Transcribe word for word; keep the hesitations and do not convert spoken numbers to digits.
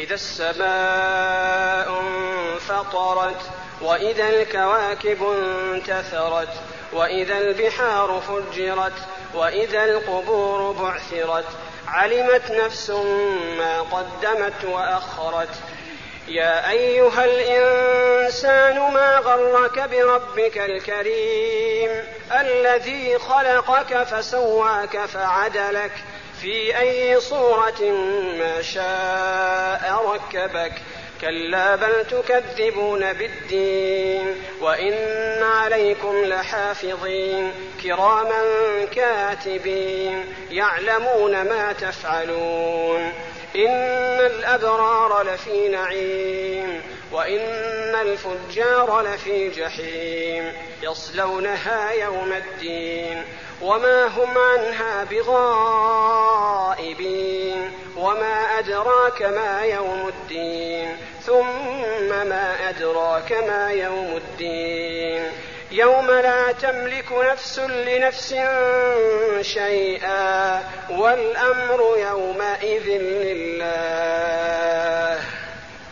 إذا السماء انفطرت وإذا الكواكب انتثرت وإذا البحار فجرت وإذا القبور بعثرت علمت نفس ما قدمت وأخرت. يا أيها الإنسان ما غرك بربك الكريم الذي خلقك فسواك فعدلك في أي صورة ما شاء ركبك. كلا بل تكذبون بالدين وإن عليكم لحافظين كراما كاتبين يعلمون ما تفعلون. إن الأبرار لفي نعيم وإن الفجار لفي جحيم يصلونها يوم الدين وما هم عنها بغائبين. وما أدراك ما يوم الدين ثم ما أدراك ما يوم الدين يوم لا تملك نفس لنفس شيئا والأمر يومئذ لله.